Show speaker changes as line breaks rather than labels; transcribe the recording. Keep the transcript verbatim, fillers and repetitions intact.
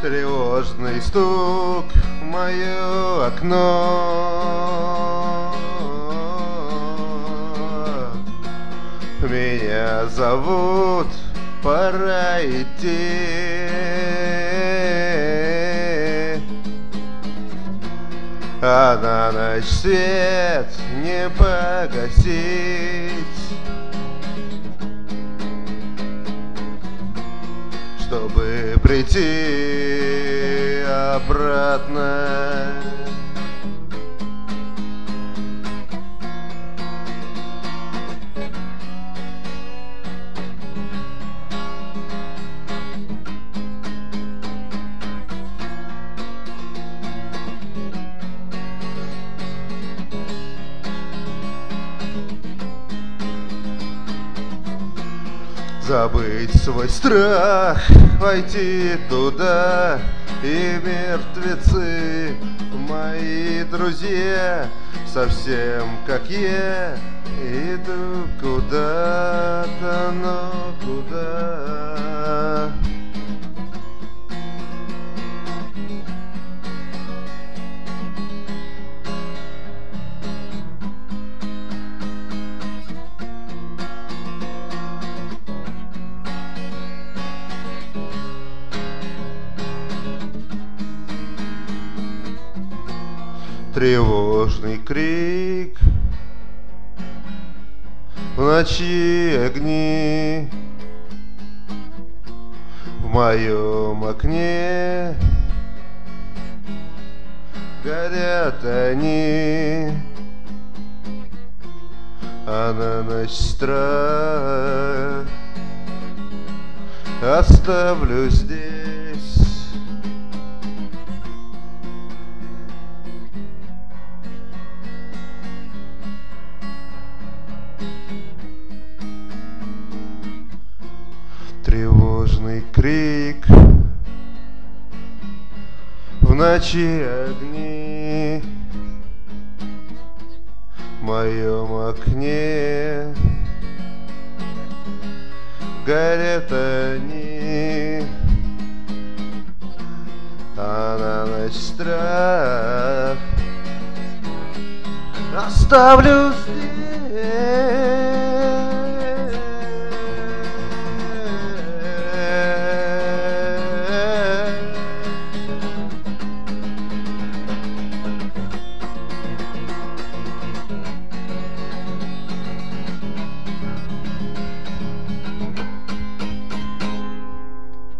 Тревожный стук в мое окно. Меня зовут, пора идти. А на ночь свет не погасить, чтобы прийти обратно. Забыть свой страх, войти туда, и мертвецы, мои друзья, совсем как я, иду куда-то, но куда? Тревожный крик, в ночи огни, в моем окне горят они, а на ночь страх оставлю здесь. Тревожный крик, в ночи огни, в моем окне горят они, а на ночь страх оставлю здесь.